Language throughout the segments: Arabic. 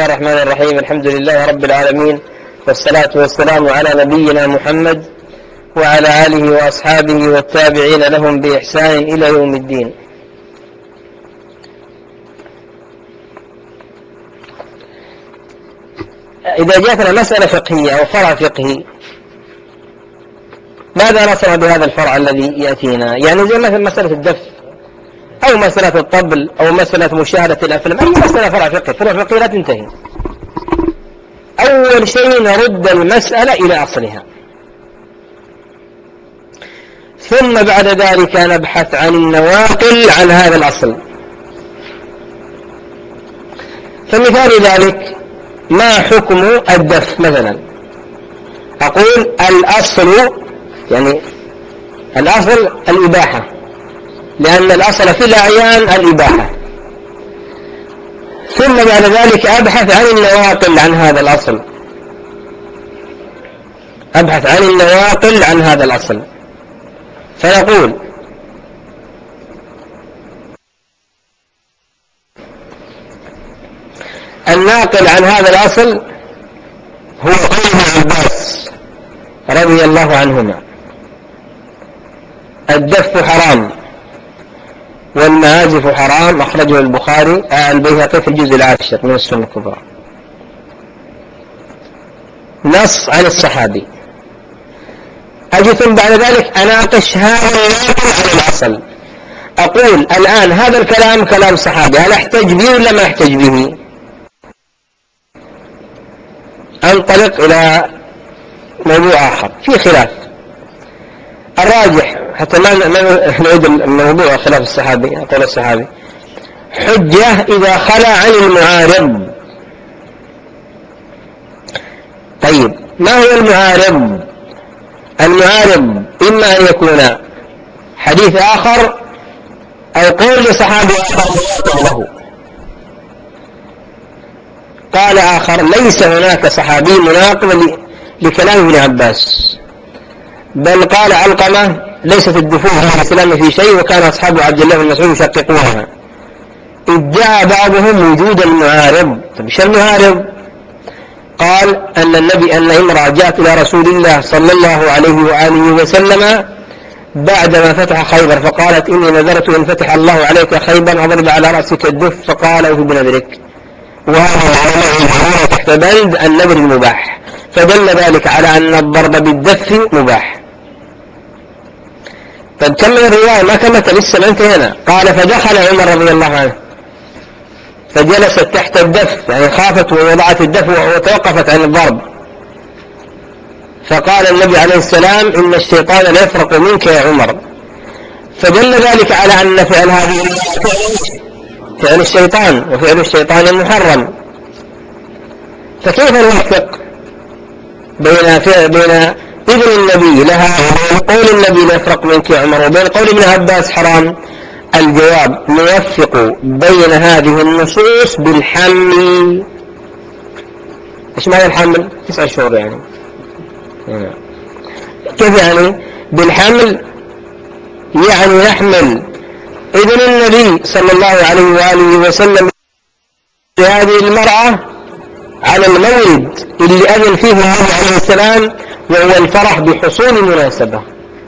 الرحمن الرحيم. الحمد لله رب العالمين، والصلاة والسلام على نبينا محمد وعلى آله وأصحابه والتابعين لهم بإحسان إلى يوم الدين. إذا جاءتنا مسألة فقهية أو فرع فقهي، ماذا نصنع بهذا الفرع الذي يأتينا؟ يعني زي مثل مسألة الدف أو مسألة الطبل أو مسألة مشاهدة الأفلام، أي مسألة فرع فقهي. فرع فقهي لا تنتهي. أول شيء نرد المسألة إلى أصلها، ثم بعد ذلك نبحث عن النواقل عن هذا الأصل. فمثال ذلك ما حكم الدف مثلا؟ أقول الأصل، يعني الأصل الإباحة، لأن الأصل في الأعيان الإباحة. ثم بعد ذلك أبحث عن النواقل عن هذا الأصل، أبحث عن النواقل عن هذا الأصل. فنقول الناقل عن هذا الأصل هو قول ابن عباس رضي الله عنهما: الدف حرام والمعازف حرام، أخرجه البخاري البيهقي في الجزء العاشر من السنة الكبرى. نص عن الصحابي. أجي ثم بعد ذلك أناقش هذا الناقل عن الأصل، أقول الآن هذا الكلام كلام صحابي، هل أحتج به ولا ما أحتج به؟ أنطلق إلى موضوع آخر في خلاف. الراجح حتى ما نعيد الموضوع خلاف الصحابي، قول الصحابي حجة إذا خلى عن المعارض. طيب ما هو المعارض؟ المعارض إما أن يكون حديث آخر أو قول لصحابي آخر له. قال آخر: ليس هناك صحابي مناقض لكلام ابن عباس، بل قال علقمة: ليست الدفوع في الإسلام في شيء، وكان أصحاب عبد الله بن مسعود يشققونها. ادعى بعضهم وجود المعارض. طيب ايش المعارض؟ قال أن امرأة جاءت إلى رسول الله صلى الله عليه وآله وسلم بعدما فتح خيبر، فقالت: إني نذرت إن فتح الله عليك خيبر أضرب على رأسك الدف. فقال: أوف بنذرك. وهذا تحت بند النذر المباح، فدل ذلك على أن الضرب بالدف مباح. طيب كمل الرواية، ما كملت لسه، ما انتهينا. قال: فدخل عمر رضي الله عنه فجلست تحت الدف، يعني خافت ووضعت الدف وتوقفت عن الضرب. فقال النبي عليه السلام: إن الشيطان لا يفرق منك يا عمر. فدل ذلك على أن فعل هذه فعل الشيطان، وفعل الشيطان محرم. فكيف نوفق بين إذن النبي لها وبين قول النبي لا يفرق منك يا عمر وبين قول ابن عباس حرام؟ الجواب: نوفق بين هذه النصوص بالحمل. ايش معنى الحمل؟ 9 شهور يعني. كيف يعني بالحمل؟ يعني نحمل إذن النبي صلى الله عليه وآله وسلم لهذه المرأة على المولد اللي أذن فيه النبي عليه السلام، وهو الفرح بحصول المناسبة،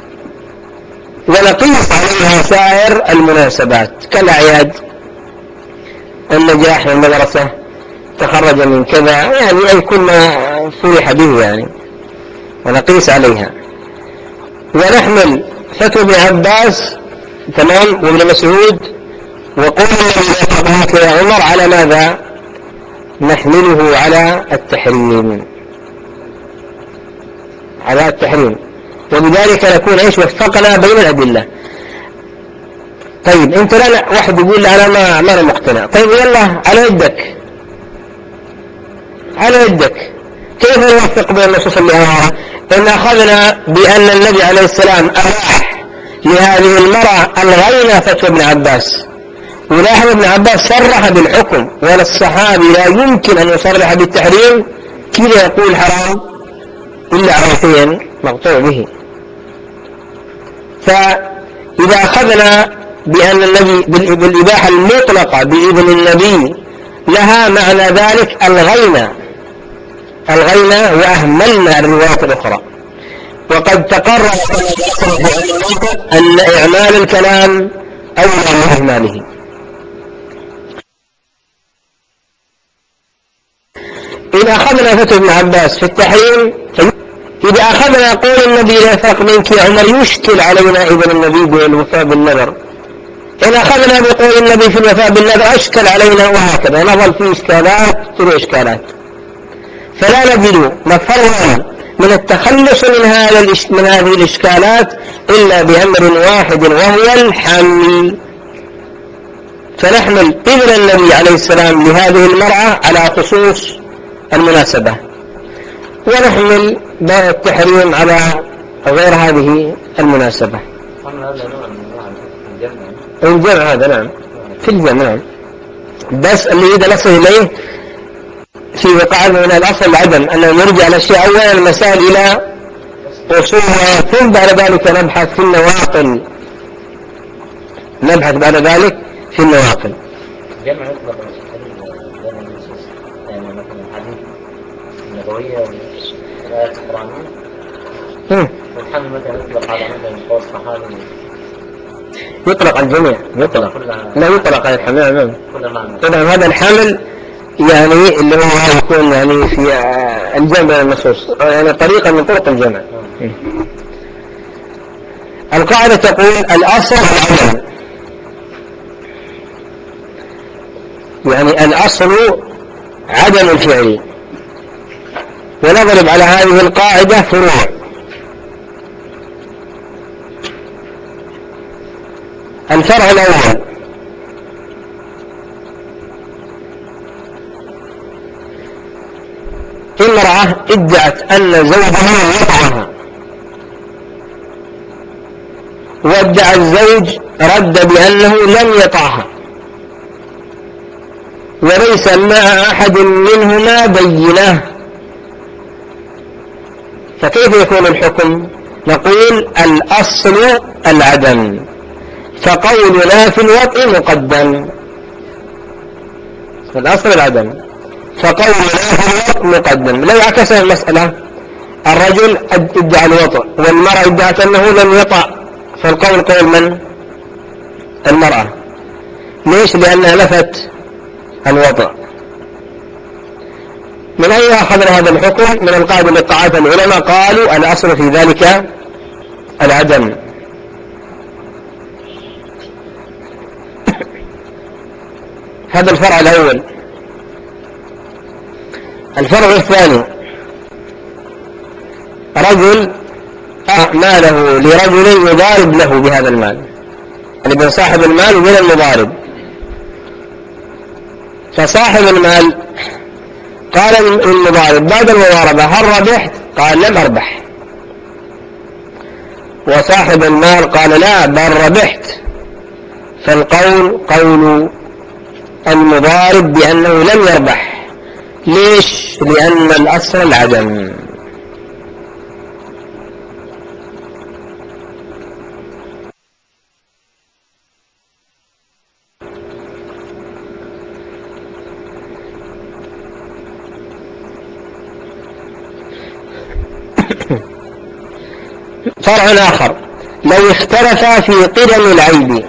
ونقيس عليها سائر المناسبات كالأعياد، النجاح من المدرسة، تخرج من كذا، يعني أي كل ما فرح به يعني، ونقيس عليها. ونحمل فتوى ابن عباس تمام وابن مسعود وقول النبي يا عمر على ماذا؟ نحمله على التحريم، على التحريم. وبذلك نكون ايش؟ وفقنا بين الأدلة. طيب انت لا واحد يقول لي انا ما انا مقتنع. طيب يلا على يدك، على يدك. كيف نوفق بين النصوص اللي أمامنا؟ إن أخذنا بأن النبي عليه السلام أباح لهذه المرأة الغينا فتوى ابن عباس، ولاحظ ابن عباس صرح بالحكم، ولا الصحابي لا يمكن أن يصرح بالتحريم كذا يقول حرام إلا عرفيا مقطوع به. فإذا أخذنا بأن النبي بالإباحة المطلقة بإذن النبي لها معنى ذلك ألغينا وأهملنا الروايات الأخرى. وقد تقرر أن إعمال الكلام أولى من إهماله. إذا أخذنا فتوى ابن عباس في التحريم، إذا أخذنا قول النبي لا يفرق منك يا عمر، يشكل علينا إذن النبي بالوفاء بالنذر. إن أخذنا بقول النبي في الوفاء بالنذر أشكل علينا، وهكذا نظل في إشكالات تلو إشكالات. فلا نجد مفرا من التخلص من هذه الإشكالات إلا بأمر واحد، وهو الحمل. فنحمل إذن النبي عليه السلام لهذه المرأة على خصوص المناسبة، ونحمل التحريم على غير هذه المناسبة. الجمع هذا نعم، في الجمع نعم، بس اللي إذا نصل إليه في قاعدة من الأصل العدم، أنه يرجع الأشياء أولا المسائل إلى أصولها، ثم بعد ذلك نبحث في النواقل، بعد ذلك في النواقل. جمع يطلق يعني مثلا الحديث النبوية والآيات القرآنية، والحمل مثلا يطلق على مثلا قول الصحابي، يطلق الجميع، لا يطلق على الحمل. طبعا هذا الحمل يعني اللي هو يكون يعني في الجمع النصوص، يعني طريقة من طرق الجمع. القاعدة تقول الأصل العدم، يعني الأصل عدم الفعل. ونضرب على هذه القاعدة فروع. الفرع الأول: امرأة ادعت أن زوجها يطعها، وادعى الزوج رد بأنه لم يطعها، وليس مع أحد منهما بينة، فكيف يكون الحكم؟ نقول الأصل العدم، فقولنا في الوطء مقدم. الأصل العدم، فقولنا في الوطء مقدم. لو عكسنا المسألة، الرجل ادعى الوطء والمرأة ادعت أنه لم يطع، فالقول قول من؟ المرأة. ليش؟ لأنها نفت الوطء. من أين أخذنا هذا الحكم؟ من القاعدة التي قاعدها العلماء، قالوا الأصل في ذلك العدم. هذا الفرع الأول. الفرع الثاني: رجل ماله لرجل يضارب له بهذا المال، يعني بين صاحب المال وبين المضارب. فصاحب المال قال للمضارب بعد المضاربة: هل ربحت؟ قال: لم أربح. وصاحب المال قال: لا، بل ربحت. فالقول قول المضارب بأنه لم يربح. ليش؟ لأن الأصل العدم. فرع آخر: لو اختلفا في قدم العيب.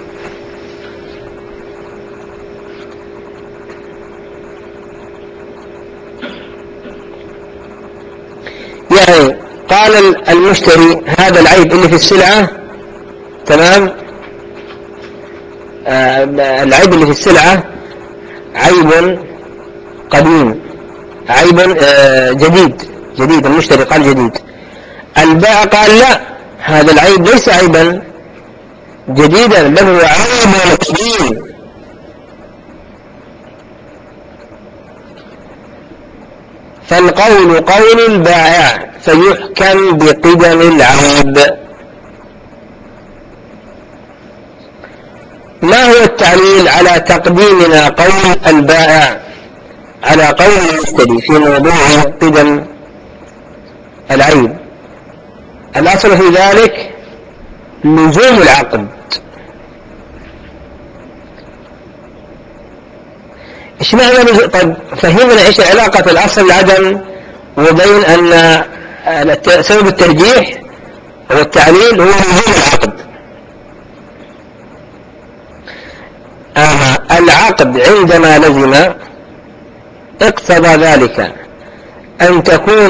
يعني قال المشتري هذا العيب اللي في السلعة تمام، العيب اللي في السلعة عيب قديم، عيب جديد. المشتري قال جديد. البائع قال: لا، هذا العيب ليس عيبا جديدا، بل هو عيب قديم. فالقول قول البائع، فيحكم بقدم العيب. ما هو التعليل على تقديمنا قول البائع على قول المشتري في موضوع قدم العيب؟ الأصل في ذلك لزوم العقد. إيش معنى طيب فهمنا إيش علاقة الأصل العدم وبين أن سبب الترجيح والتعليل هو لزوم العقد. العقد عندما لزم اقتضى ذلك أن تكون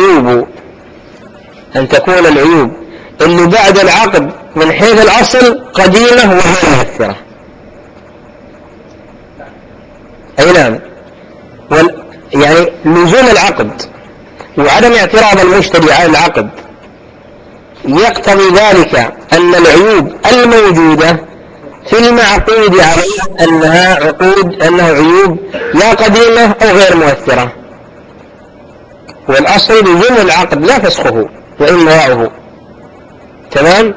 العيوب اللي بعد العقد من حيث الأصل قديمة وغير مؤثرة. أي نعم. يعني لزوم العقد وعدم اعتراض المشتري على العقد يقتضي ذلك أن العيوب الموجودة في المعقود عليه أنها عيوب يا قديمة أو غير مؤثرة. والأصل لزوم العقد لا فسخه وإمضاؤه. تمام.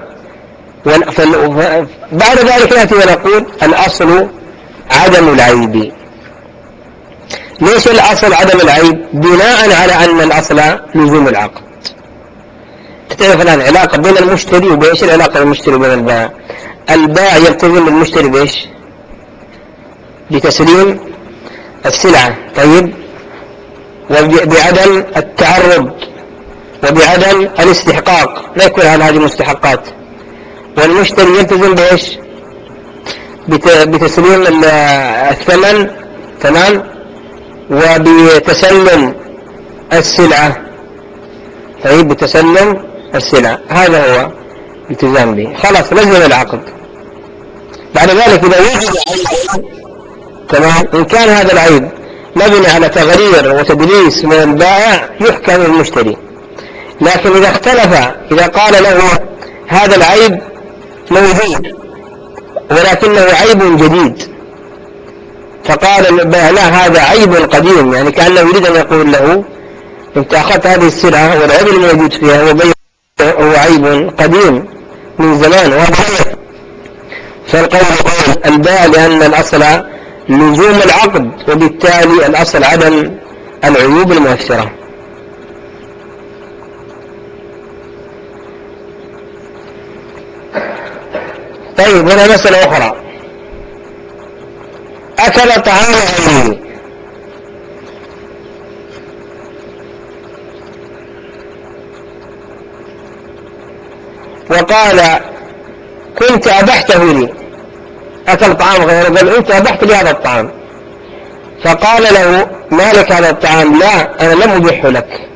بعد ذلك نأتي ونقول الأصل عدم العيب. ليش الأصل عدم العيب؟ بناء على أن الأصل لزوم العقد. تعرف الآن علاقة بين المشتري وبإيش العلاقة بين المشتري وبين البائع؟ البائع يلتزم المشتري بإيش؟ بتسليم السلعة. طيب، وبعدم التعرض وبعدم الاستحقاق، لا يكون على هذه المستحقات. والمشتري يلتزم بإيش؟ بتسليم الثمن. تمام. وبتسلم السلعة. طيب، بتسلم السلعة، هذا هو التزام به. خلاص لزم العقد. بعد ذلك إذا وجد عيب، تمام، إن كان هذا العيب مبني على تغرير وتدليس من البائع يحكم المشتري. لكن إذا اختلف، إذا قال له هذا العيب موجود ولكنه عيب جديد، فقال البائع لا هذا عيب قديم، يعني كأنه يريد أن يقول له انت أخذت هذه السلعة والعيب الموجود فيها هو عيب قديم من زمان وضعيف. فالقول قول البائع لأن الأصل لزوم العقد، وبالتالي الأصل عدم العيوب المؤثرة. طيب، هنا مسألة أخرى. أكل طعام غيره، وقال كنت أبحته لي. أكل طعام غيره، بل أنت أبحت لي هذا الطعام. فقال له ما لك هذا الطعام؟ لا أنا لم أبحه لك.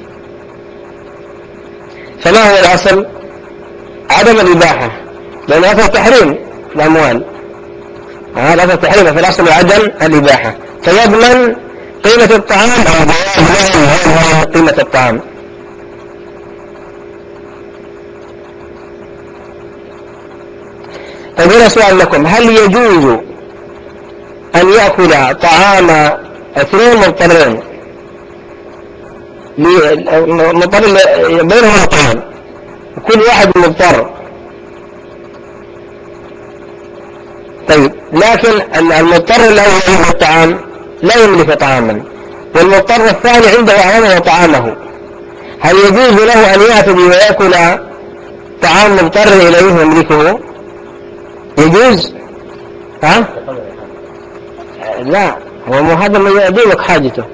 فما هو الأصل؟ عدم الإباحة، لأن أصل تحريم الأموال، هذا أصل تحريم، في الأصل عدم الإباحة. فيضمن قيمة الطعام أو قيمة الطعام. طيب، هنا سؤال لكم: هل يجوز أن يأكل طعام اثنين مضطرين بينهما طعام وكل واحد مضطر؟ طيب، لكن المضطر الأول عنده الطعام لا يملك طعاما، والمضطر الثاني عنده أعوانه وطعامه. هل يجوز له أن يأتي ويأكل طعام مضطر إليه يملكه؟ يجوز؟ ها؟ لا، هو مو هذا اللي يأديلك حاجته.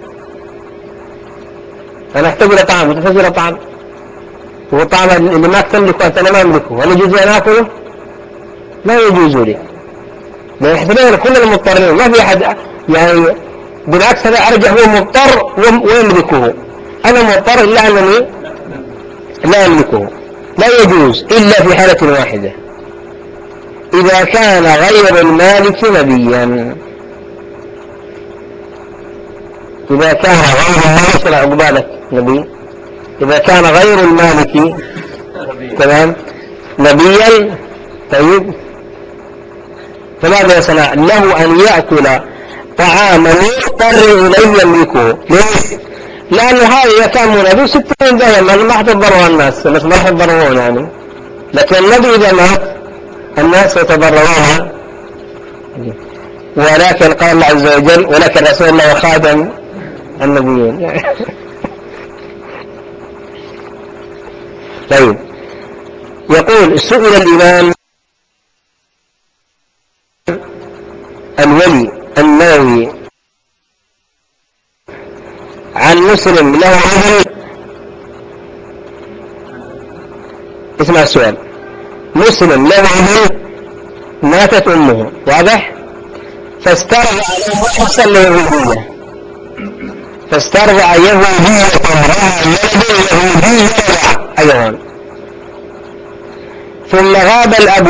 أنا أحتاج إلى طعام وتحتاج إلى طعام، هو الطعام اللي ما تملكه أنت ما أملكه، هل يجوز أن أكله؟ لا يجوز لي، لأن يحتاجون كل المضطرين، ما في أحد يعني. بالعكس هذا أرجع هو مضطر ويملكه، أنا مضطر إلا أنني لا أملكه. لا يجوز إلا في حالة واحدة: إذا كان غير المالك نبيا. إذا كان غير المالك، لا أقبالك نبي، إذا كان غير المالك تمام نبيا. طيب، فماذا يصنع؟ له أن يأكل طعاما يضطر إليه يملكه. ليش؟ لأنه هذا إذا كان منبي 60 دائما ما حتضروا الناس، بس ما حتضرون يعني. لكن النبي إذا مات الناس يتضررون. ولكن قال الله عز وجل: ولكن رسول الله وخاتم النبيين. طيب، يقول: سئل الإمام الولي النووي عن مسلم له ابن. اسمع السؤال. مسلم له ابن ماتت امه، واضح؟ فاسترضع له حصل يهودية، فاسترضع يهودية رأى ولد يهودي أيضا، ثم غاب الأب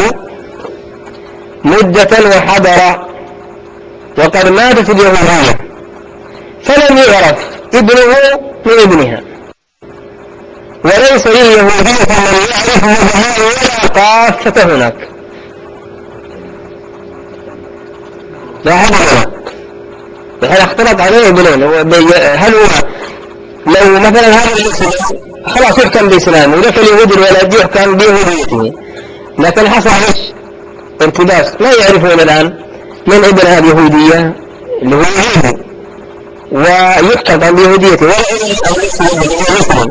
مدة وحضر وقد ماتت اليهودية، فلم يعرف ابنه من ابنها، وليس لليهودية من يعرف ابنها ولا طافة هناك. لاحظ هنا بحيث اختلط عليه ابنين. هل هو لو مثلا هذا الاسم خلاص يحكم بإسلامه ولك اليهود الولد يحكم بيهوديته، لكن حصل ايش؟ ارتباس، لا يعرفون الآن من ابن هذه اليهودية اللي هو يهودي ويحكم عن بيهوديته ولا ابن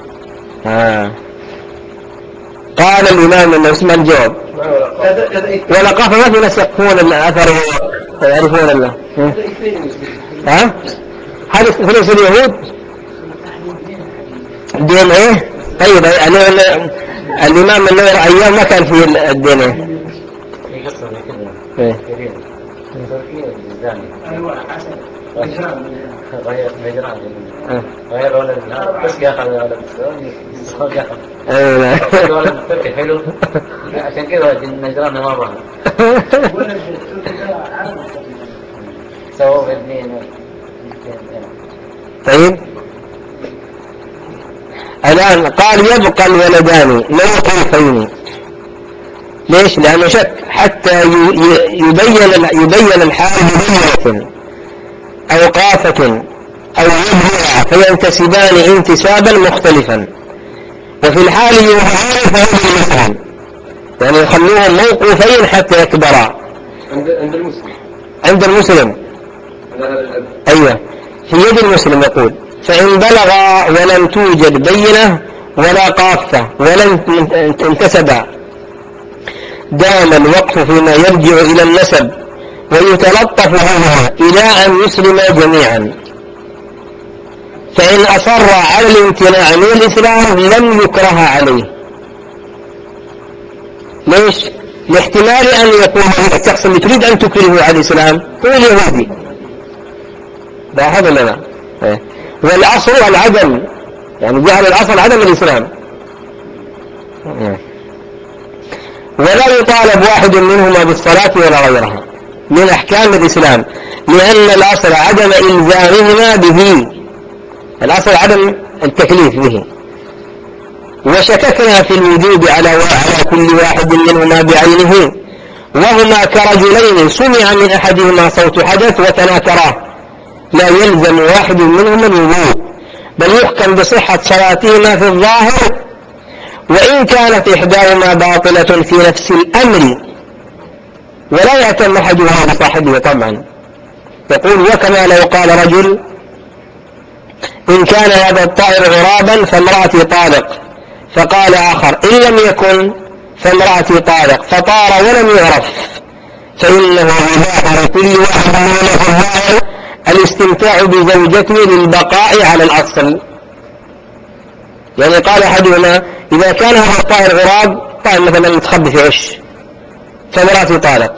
قال الإمام أنه اسمه الجواب ولقاف ما في ناس يقفون الأثر ويعرفون الله. هذا فلوس اليهود دين ايه؟ طيب يعني الإمام النووي أيام ما كان في الدين ايه؟ غير ولد بس ياخذ ولد ولد تركي حلو عشان كذا النجران ما ظهر سووا الاثنين. طيب الآن قال يبقى الولدان موقوفين. ليش؟ لأنه شك حتى يبين الحال ببينة أو قافة أو يبلغ فينتسبان انتسابا مختلفا، وفي الحال يظهران فهم المفهم، يعني يخلوهم موقوفين حتى يكبرا. عند المسلم أيوة في يد المسلم يقول فإن بلغ ولم توجد بينة ولا قافة ولم انتسبا دام الوقف فيما يرجع إلى النسب ويتلطف منها إلى أن يسلم جميعا. فإن أصر على الامتناع من الإسلام لم يكره عليه. ليش؟ لاحتمال أن يكون الشخص اللي تريد أن تكرهه على الإسلام هو اليهودي. لاحظ لنا والأصل العدم، يعني جعل الأصل عدم الإسلام، ولا يطالب واحد منهما بالصلاة ولا غيرها من أحكام الإسلام، لأن الأصل عدم إلزامهما به، الأصل عدم التكليف به. وشككنا في الوجوب على كل واحد منهما بعينه، وهما كرجلين سمع من أحدهما صوت حدث وتناكراه، لا يلزم واحد منهما الوجوب، بل يحكم بصحة صلاتهما في الظاهر، وإن كانت إحداهما باطلة في نفس الأمر، ولا يعتم أحدهما بصاحبه طبعا. يقول وكما لو قال رجل إن كان هذا الطائر غرابا فامرأتي طالق، فقال آخر إن لم يكن فامرأتي طالق، فطار ولم يعرف، فإنه يباح لكل واحد منهما الاستمتاع بزوجته للبقاء على الأصل. يعني قال أحدهما إذا كان هذا الطائر غراب، طائر مثلا يتخبي في عش، فامرأتي طالق.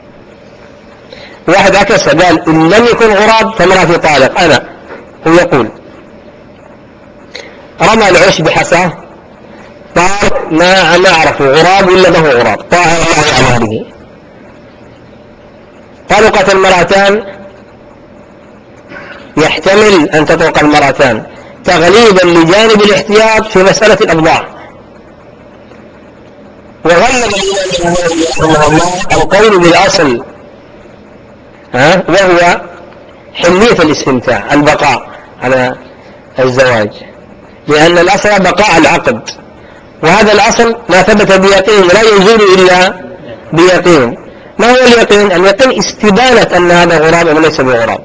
واحد عكسه قال إن لم يكن غراب فامرأتي طالق. أنا هو يقول رمى العش بحصاه، طار ما أعرف غراب ولا ما هو غراب، طائر الله يعلم به. طلقت المرأتان، يحتمل أن تطلق المرأتان تغليبا لجانب الاحتياط في مسألة الأبضاع. وغلب القول بالأصل وهو حلية الاستمتاع، البقاء على الزواج، لأن الأصل بقاء العقد، وهذا الأصل ما ثبت بيقين لا يزول إلا بيقين. ما هو اليقين؟ اليقين استبانة أن هذا غراب وليس بغراب.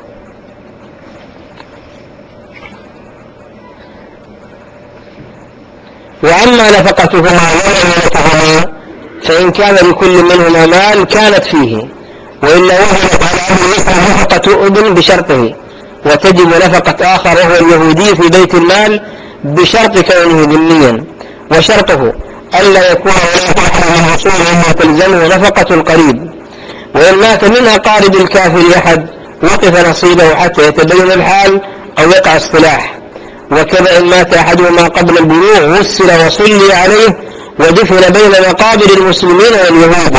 وأما نفقتهما ومعونتهما فإن كان لكل منهما مال كانت فيه، وإلا وجبت على أبي نفقة ابن بشرطه، وتجب نفقة آخر وهو اليهودي في بيت المال بشرط كونه ذميا، وشرطه ألا يكون هناك أحد من أصوله تلزمه نفقة القريب، وإن مات من أقارب الكافر أحد وقف نصيبه حتى يتبين الحال أو يقع الصلاح. وكذا إن مات أحدهما قبل البلوغ غسل وصلي عليه ودفن بين مقابر المسلمين واليهود.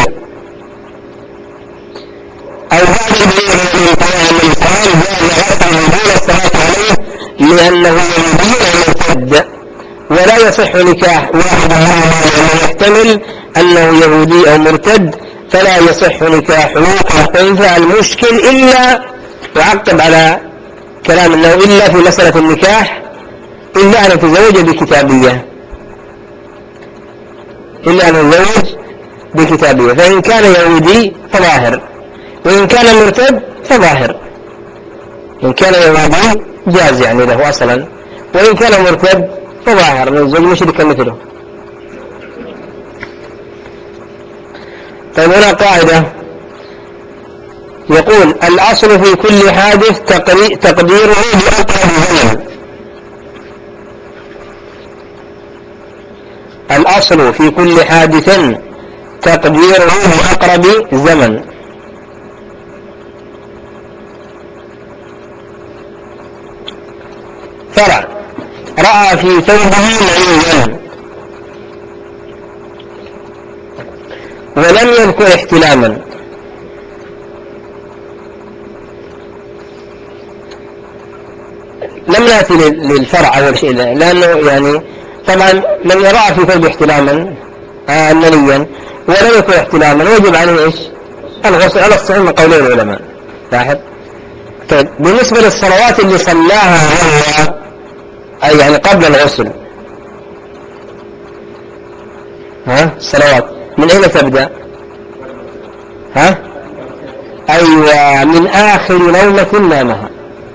أو هذا البلوغ من الفعال جاء من الصلاة عليه لأنه يهودي مرتد، ولا يصح نكاح واحد منهما يحتمل أنه يهودي أو مرتد، فلا يصح نكاحه كالأنثى المشكل إلا، وعقب على كلام أنه إلا في مسألة النكاح إلا أن يتزوج بكتابية، إلا أن يتزوج بكتابية، فإن كان يهودي فظاهر، وإن كان مرتد فظاهر. إن كان يهودي جاز يعني له أصلا، وإن كان مرتد فظاهر من الزوج مشركا مثله. طيب هنا قاعدة يقول الأصل في كل حادث تقديره بأقرب زمن. الأصل في كل حادث تقديره بأقرب زمن. فرع رأى في ثوبه معيوبا ولم يذكر احتلاما، لم نأتي للفرع أول شيء لأنه يعني طبعا لم يرى في ثوب احتلاما منيا ولم يكن احتلاما ويجب عليه ايش؟ الغسل على الصحيح من قولي العلماء. لاحظ. طيب بالنسبة للصلوات اللي صلاها هو أي يعني قبل الغسل، الصلوات من أين تبدأ؟ أيوة من آخر نومة نامها،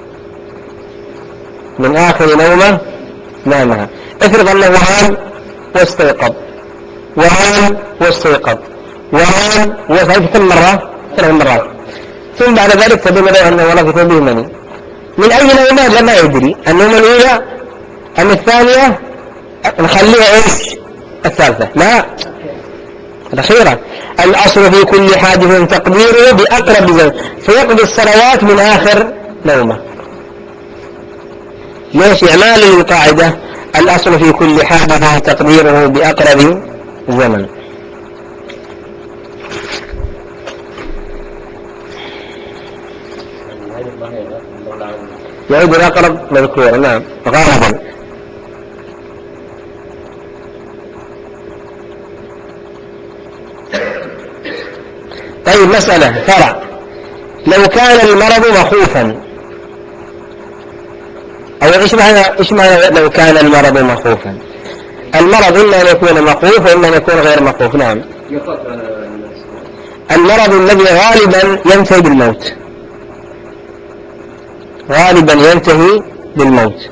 من آخر نومة نامها. افرض أنه وهان واستيقظ، وهان واستيقظ، وهان واستيقظ كم مرة؟ 3 مرات، ثم بعد ذلك تبين له أنه ولد به مني. من أي نومة لما يدري، النومة الأولى أم الثانية، نخليها إيش؟ الثالثة، لا الأخيرة. الأصل في كل حادث تقديره بأقرب زمن، فيقضي الصلوات من آخر نومة. ليش؟ إعمال للقاعدة الأصل في كل حادث تقديره بأقرب زمن. يعود الأقرب مذكورا، نعم غالبا. طيب مسألة فرع، لو كان المرض مخوفا، أو إيش معنى لو كان المرض مخوفا؟ المرض إما أن يكون مخوف وإما أن يكون غير مخوف. نعم المرض الذي غالبا ينتهي بالموت، غالبا ينتهي بالموت،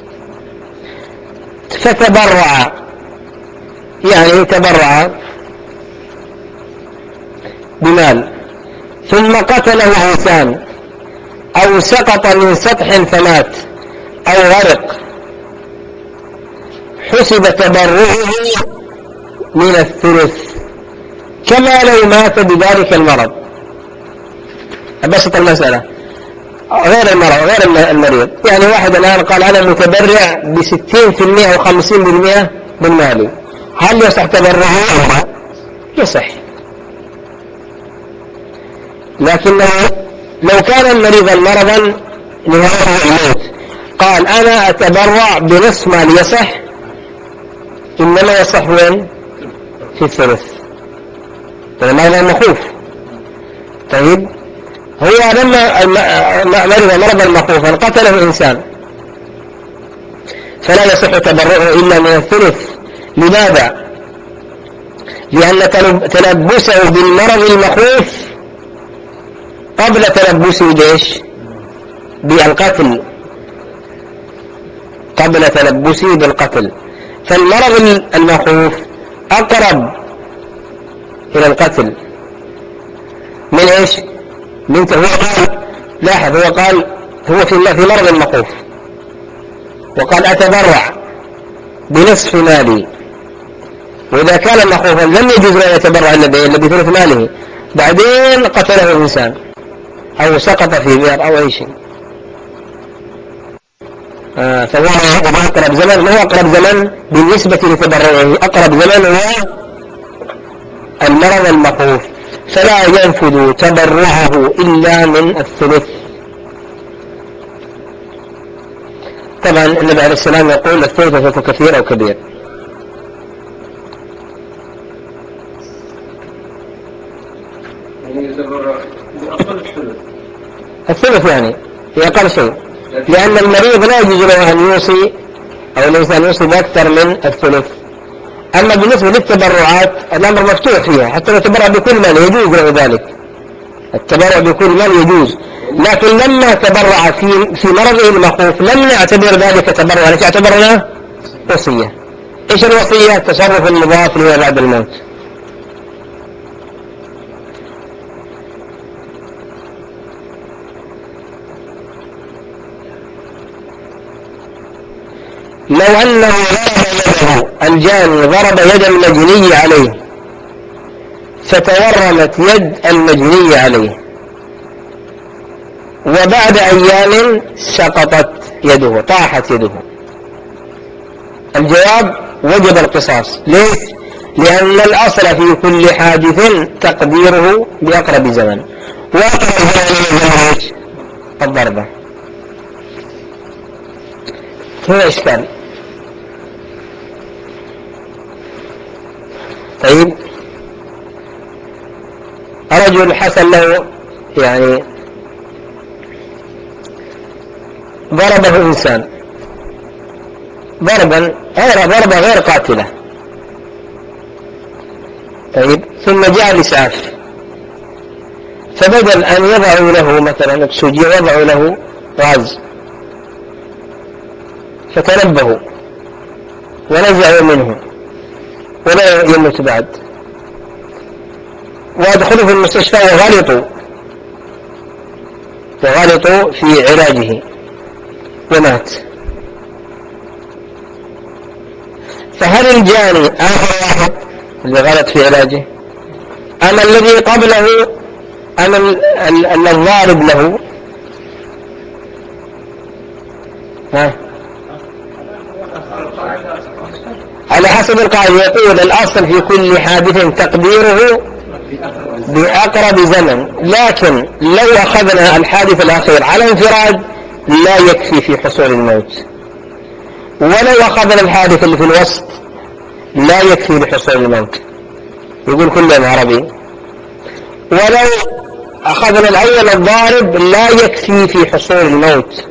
فتبرع يعني تبرع بمال ثم قتله إنسان أو سقط من سطح فمات أو غرق، حسب تبرعه من الثلث كما لو مات بذلك المرض. أبسط المسألة، غير المرض غير المريض، يعني واحد الآن قال أنا متبرع ب60% أو 50% من مالي، هل يصح تبرعه أو لا؟ يصح. لكنه لو كان المريض مرضا نهاية الموت قال أنا أتبرع بنصف مالي، يصح؟ إنما يصح وين؟ في الثلث، هذا مخوف. طيب هو لما مرض مرضا مخوفا قتله إنسان فلا يصح تبرعه إلا من الثلث. لماذا؟ لأن تلبسه بالمرض المخوف قبل تلبسه بإيش؟ بالقتل، قبل تلبسه بالقتل، فالمرض المخوف أقرب إلى القتل من إيش؟ من هو قال لاحظ، هو قال هو في مرض المخوف وقال أتبرع بنصف مالي، وإذا كان مخوفا لم يجوز له يتبرع إلا بثلث ماله، بعدين قتله الإنسان أو سقط في بئر أو أي شيء، فهو أقرب زمن. ما هو أقرب زمن بالنسبة لتبرعه؟ أقرب زمن هو المرض المخوف، فلا ينفذ تبرعه إلا من الثلث. طبعا النبي عليه السلام يقول الثلث ثلث كثير أو كبير. يعني يتبرع بأقل الثلث يعني في أقل شيء، لأن المريض لا يجوز له أن يوصي أو الإنسان يوصي بأكثر من الثلث. أما بالنسبة للتبرعات الأمر مفتوح فيها، حتى لو تبرع بكل مال يجوز له ذلك، التبرع بكل مال يجوز، لكن لما تبرع في مرضه المخوف لم نعتبر ذلك تبرع، لكن اعتبرناه وصية. إيش الوصية؟ تصرف المضاف له بعد الموت. لو أنه الجاني ضرب يد المجني عليه فتورمت يد المجني عليه وبعد أيام سقطت يده، طاحت يده، الجواب وجب القصاص. ليش؟ لأن الأصل في كل حادث تقديره بأقرب زمن، وأقرب زمن الضربة. هنا إشكال. طيب، رجل حصل له يعني ضربه إنسان ضربة غير قاتلة، طيب، ثم جاء الإسعاف، فبدل أن يضعوا له مثلا أكسجين وضعوا له غاز، فتنبهوا ونزعوا منه ولا يموت بعد، وادخلوا في المستشفى وغلطوا في علاجه ومات. فهل الجاني آخر واحد اللي غلط في علاجه، أم الذي قبله، أم الضارب له؟ على حسب القاعدة يقول الأصل في كل حادث تقديره بأقرب زمن، لكن لو أخذنا الحادث الأخير على انفراد لا يكفي في حصول الموت، ولو أخذنا الحادث اللي في الوسط لا يكفي لحصول الموت، يقول كلهم عربي، ولو أخذنا الأول الضارب لا يكفي في حصول الموت.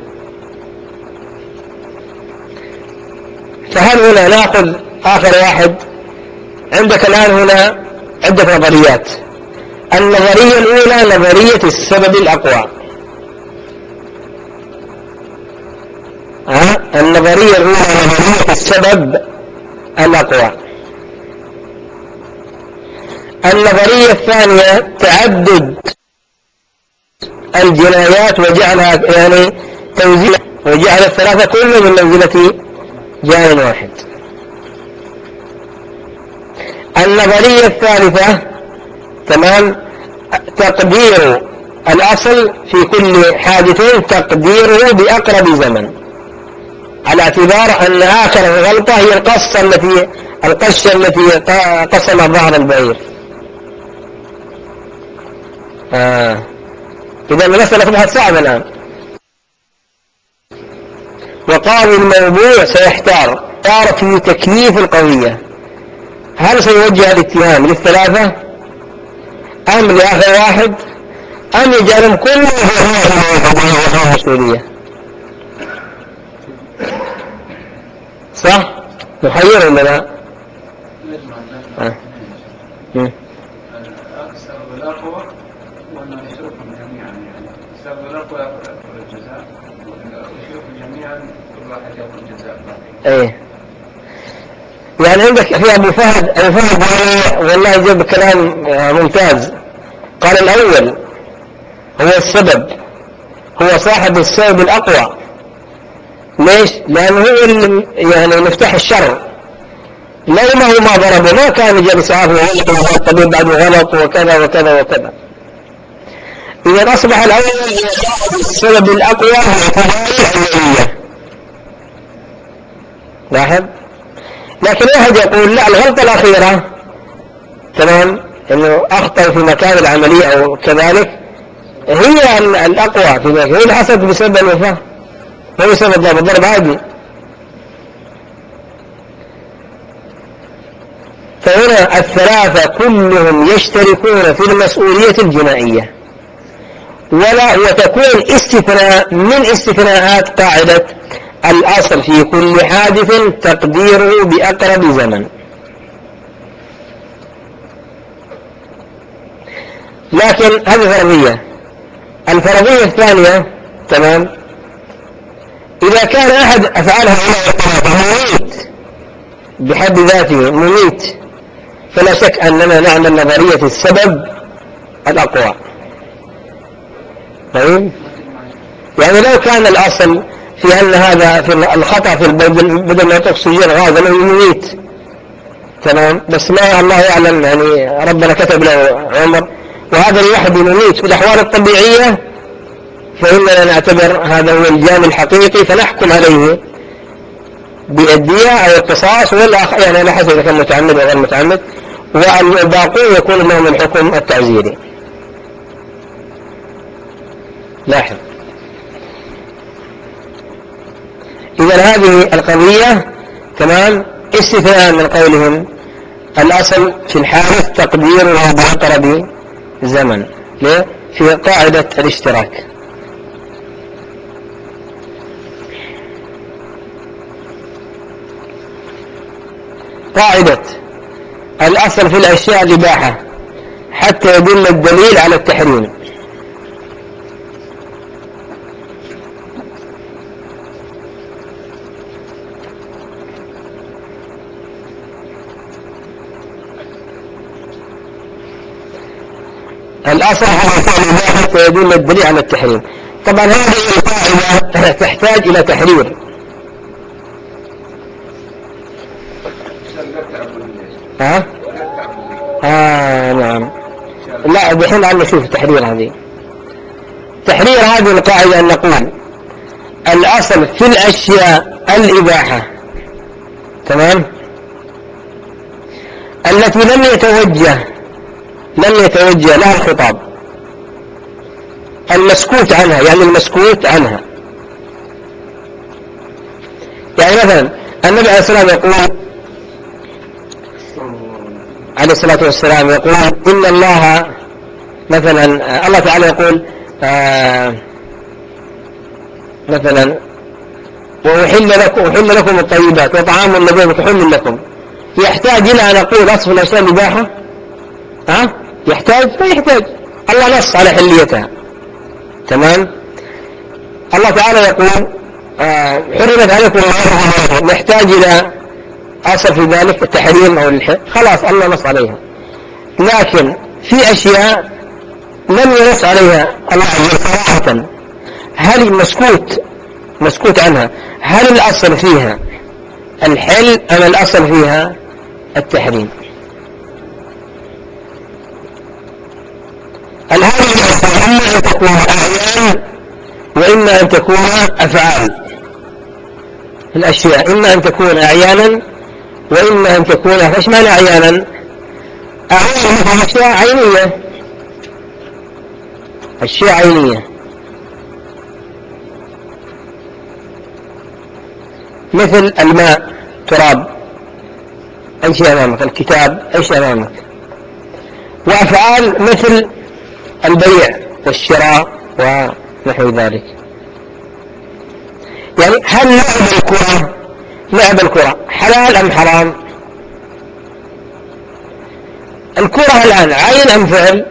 فهل هنا نأخذ آخر واحد؟ عندك الآن هنا عدة نظريات. النظرية الأولى نظرية السبب الأقوى، النظرية الأولى نظرية السبب الأقوى. النظرية الثانية تعدد الجنايات وجعلها يعني توزيع، وجعل الثلاثة كل من منزلة جان واحد. النظرية الثالثة تمام تقدير الأصل في كل حادث تقديره بأقرب زمن، على اعتبار أن آخر الغلطة هي القشة التي قسم ظهر البعير. إذا المسألة أصبحت صعبة الآن، وقاضي الموضوع سيحتار في تكييف القضية، هل سيوجه الاتهام للثلاثة أم لآخر واحد، أم يجعلهم كلهم في المسؤولية؟ صح؟ محير ولا لا؟ الأكثر والأقوى وأنه يتركهم جميعا، يعني الأكثر والأقوى يأخذ الجزاء، ويتركهم جميعا كل واحد يأخذ الجزاء. ايه، يعني عندك في أبو فهد والله جاب كلام ممتاز. قال الأول هو السبب، هو صاحب السبب الأقوى. ليش؟ لأنه هو اللي يعني مفتاح الشر. لو ما هو ما ضربه ما كان جالس عافه وغلط والطبيب بعده غلط وكذا وكذا وكذا. إذا أصبح الأول صاحب السبب الأقوى هو العملية. لاحظ؟ لكن واحد يقول لا، الغلطة الأخيرة تمام إنه أخطأ في مكان العملية أو كذلك هي الأقوى في ذلك، هي اللي حصلت بسبب الوفاة، هو بسبب الضرب عادي. فهنا الثلاثة كلهم يشتركون في المسؤولية الجنائية، وتكون استثناء من استثناءات قاعدة الأصل في كل حادث تقديره بأقرب زمن. لكن هذه فرضية. الفرضية الثانية تمام، إذا كان أحد أفعالها مميت بحد ذاته مميت، فلا شك أننا نعمل نظرية السبب الأقوى. طيب، يعني لو كان الأصل في أن هذا في الخطأ في بدل ما أكسجين هذا له مميت تمام، بس ما الله يعلم يعني ربنا كتب له عمر، وهذا الواحد مميت في الأحوال الطبيعية، فإننا نعتبر هذا هو الجاني الحقيقي فنحكم عليه بالدية أو القصاص، يعني على حسب إذا كان متعمد أو غير متعمد، والباقون يكون لهم الحكم التعزيري. لاحظ، إذا هذه القضية تمام استثناء من قولهم الأصل في الحادث تقديره بأقرب زمن في قاعدة الاشتراك. قاعدة الأصل في الأشياء الإباحة حتى يدل الدليل على التحريم. الأصل في الإباحة حتى يدل الدليل على التحريم. طبعا هذه القاعدة تحتاج إلى تحرير. نعم. لا بحين عم نشوف تحرير هذه. تحرير هذه القاعدة أن نقول الأصل في الأشياء الإباحة تمام التي لم يتوجه لها الخطاب، المسكوت عنها، يعني المسكوت عنها. يعني مثلا النبي عليه الصلاة والسلام يقول إن الله مثلا الله تعالى يقول مثلا وأحل لكم الطيبات وطعام الذين حل لكم. يحتاج إلى أن أقول أصل الأشياء الإباحة؟ يحتاج؟ ما يحتاج، الله نص على حليتها تمام. الله تعالى يقول حرمت عليكم الأنعام، يحتاج إلى أصل في ذلك التحريم أو الحل، خلاص الله نص عليها. لكن في أشياء لم ينص عليها الله صراحة، هل مسكوت عنها، هل الأصل فيها الحل أم الأصل فيها التحريم؟ الهدف إما أن تكون أعيان وإما أن تكون أفعال. الأشياء إما أن تكون أعيانا وإما أن تكون إيش معنى أعيانا؟ أعيانا مثل أشياء عينية، أشياء عينية مثل الماء، تراب، أي شيء أمامك، الكتاب، أي شيء أمامك. وأفعال مثل البيع والشراء ونحو ذلك. يعني هل لعب الكرة حلال أم حرام؟ الكرة الآن عين أم فعل؟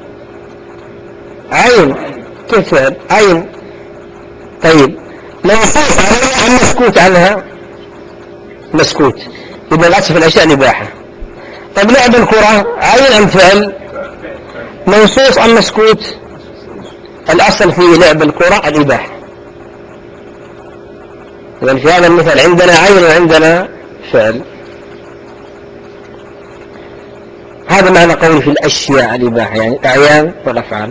عين. كيف فعل؟ عين. طيب منصوص عليها أم مسكوت عنها؟ مسكوت. يبقى الأصل في الأشياء الإباحة. طيب لعب الكرة عين أم فعل؟ منصوص أم مسكوت؟ الأصل فيه لعب الكرة الإباحة. إذن في هذا المثال عندنا عين وعندنا فعل. هذا معنى قول في الأشياء الإباحة، يعني الأعيان والأفعال،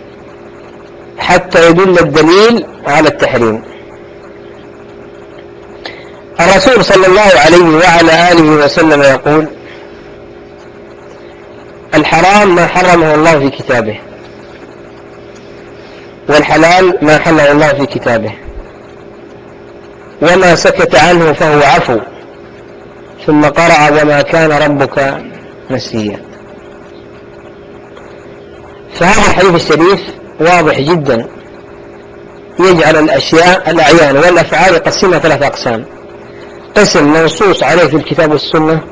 حتى يدل الدليل على التحريم. الرسول صلى الله عليه وعلى آله وسلم يقول: الحرام ما حرمه الله في كتابه، والحلال ما حله الله في كتابه، وما سكت عنه فهو عفو. ثم قرأ: وما كان ربك نسيا. فهذا الحديث الشريف واضح جدا، يجعل الأشياء الأعيان والأفعال يقسمها 3 أقسام: قسم منصوص عليه في الكتاب والسنة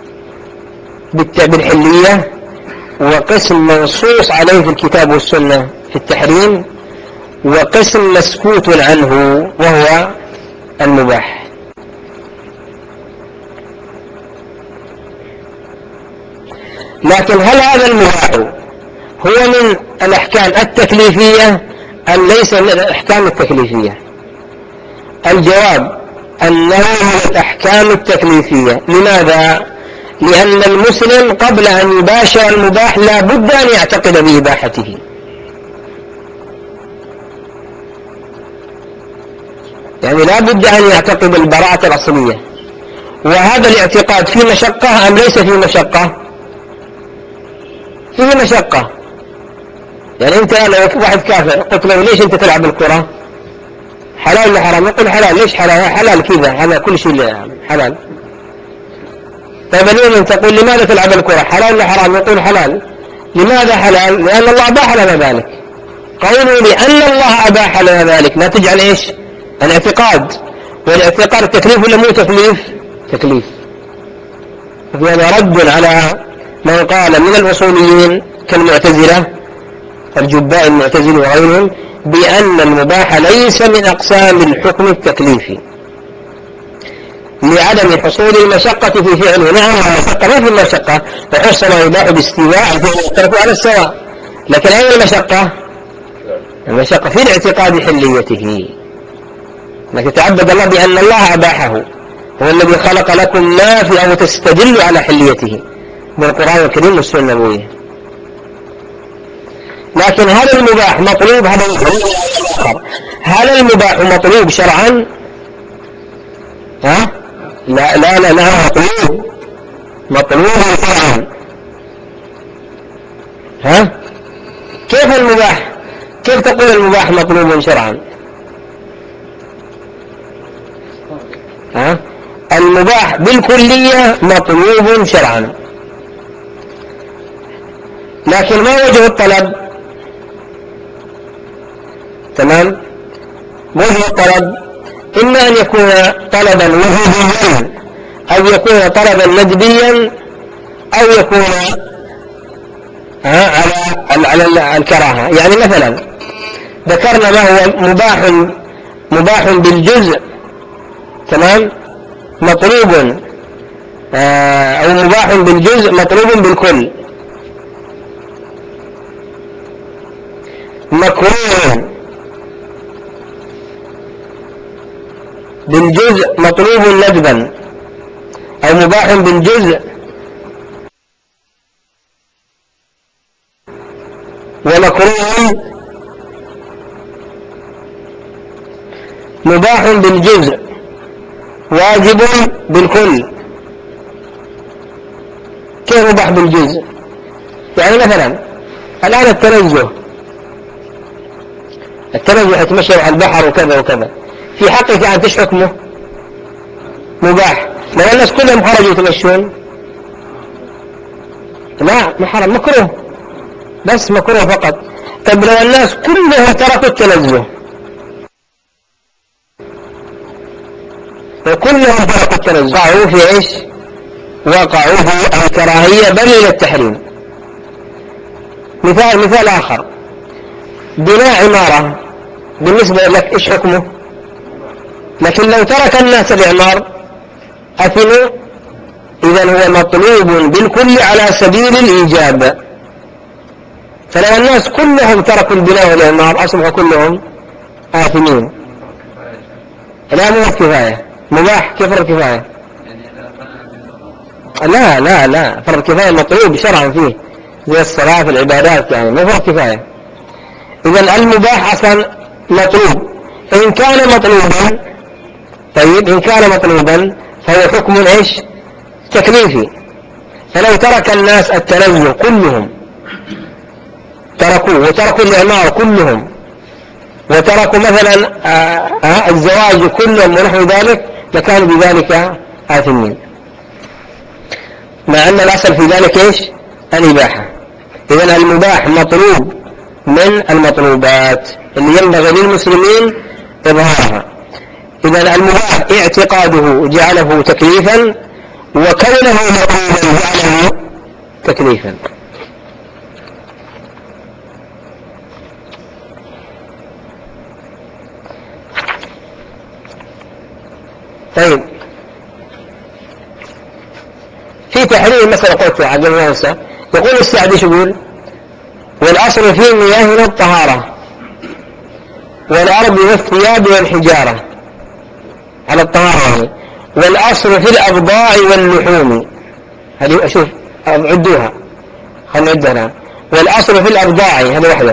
بالحلية، وقسم منصوص عليه في الكتاب والسنة في التحريم، وقسم مسكوت عنه وهو المباح. لكن هل هذا المباح هو من الأحكام التكليفية أم ليس من الأحكام التكليفية؟ الجواب أنه من الأحكام التكليفية. لماذا؟ لأن المسلم قبل أن يباشر المباح لا بد أن يعتقد بإباحته. يعني لا بد أن يعتقد البراءة الأصلية. وهذا الاعتقاد فيه مشقة أم ليس فيه مشقة؟ فيه مشقة. يعني أنت لو واحد كافر قلت له: ليش أنت تلعب الكرة؟ حلال ولا حرام؟ يقول: حلال. ليش حلال؟ حلال كذا، هذا كل شيء حلال. طيب اليوم أنت تقول: لماذا تلعب الكرة؟ حلال ولا حرام؟ يقول: حلال. لماذا حلال؟ لأن الله أباح لنا ذلك. قولوا لأن الله أباح لنا ذلك ناتج عن إيش؟ الاعتقاد. والاعتقاد تكليف ولا مو تكليف؟ تكليف. وهذا رد على من قال من الأصوليين كالمعتزلة، الجباء المعتزلي وغيرهم، بأن المباح ليس من أقسام الحكم التكليفي لعدم حصول المشقة في فعله. نعم، المشقة ما في المشقة، وحصل يباح باستواء الفعل يختلف على السواء. لكن أين المشقة؟ المشقة في الاعتقاد حليته، أنك تتعبد الله بأن الله أباحه، هو الذي خلق لكم ما في، أو تستدل على حليته بالقرآن الكريم والسنة النبوية. لكن هل المباح مطلوب؟ هذا آخر. هل المباح مطلوب شرعا؟ ها؟ لا لا لا, لا مطلوب شرعا. ها؟ كيف المباح؟ كيف تقول المباح مطلوب شرعا؟ ها؟ المباح بالكلية مطلوب شرعا، لكن ما وجه الطلب؟ تمام؟ وجه الطلب إما أن يكون طلبا وجوديا، أو يكون طلبا ندبيا، أو يكون على الكراهة. يعني مثلا ذكرنا ما هو مباح بالجزء، تمام، مطلوب، أو مباح بالجزء مطلوب بالكل. مكروه بالجزء مطلوب ندبا، أو مباح بالجزء ومكروه مباح بالجزء واجب بالكل. كيف مباح بالجزء؟ يعني مثلا الآن التنزه يتمشى على البحر وكذا وكذا، في حقك أن ايش حكمه؟ مباح. لو الناس كلهم خرجوا يتمشون لا محرم، مكروه، بس مكروه فقط. طب لو الناس كلهم تركوا التنزه وكلهم تركوا التنزه، وقعوا في ايش؟ وقعوا في الكراهية بل إلى التحريم. مثال آخر: بناء عمارة بالنسبة لك ايش حكمه؟ لكن لو ترك الناس الإعمار أثموا. إذن هو مطلوب بالكل على سبيل الإيجاب. فلو الناس كلهم تركوا البناء والإعمار أصبحوا كلهم آثمين. لا مو كفاية، مباح كيف فرض كفاية؟ لا فرض كفاية مطلوب شرعا فيه زي الصلاة في العبادات، يعني مو فرض كفاية. إذن المباح أصلا مطلوب، فإن كان مطلوبا طيب إن كان مطلوبا فهو حكم إيش؟ تكليفي. فلو ترك الناس التنزه كلهم تركوه، وتركوا الإعمار كلهم، وتركوا مثلا الزواج كلهم ونحو ذلك، لكانوا بذلك آثمين، مع أن الأصل في ذلك إيش؟ الإباحة. إذن المباح مطلوب من المطلوبات اللي ينبغي للمسلمين إظهارها. إذن المباح اعتقاده جعله تكليفا، وكونه مطلوبا جعله تكليفا. طيب في تحريم مثلا قلت عبد الله موسى يقول السعدي يقول والأصل في مياهنا الطهارة والأرض والثياب والحجارة على الطهارة، والأصل في الأبضاع واللحوم. هذه أشوف عدوها، خلنا نعدها. والأصل في الأبضاع هذه واحدة،